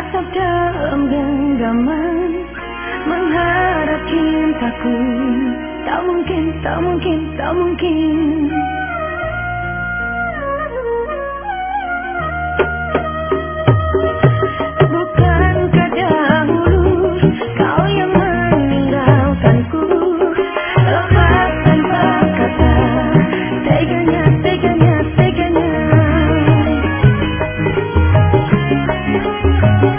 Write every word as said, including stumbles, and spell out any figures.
Teratap dalam genggaman mengharap cintaku. Tak mungkin, tak mungkin, tak mungkin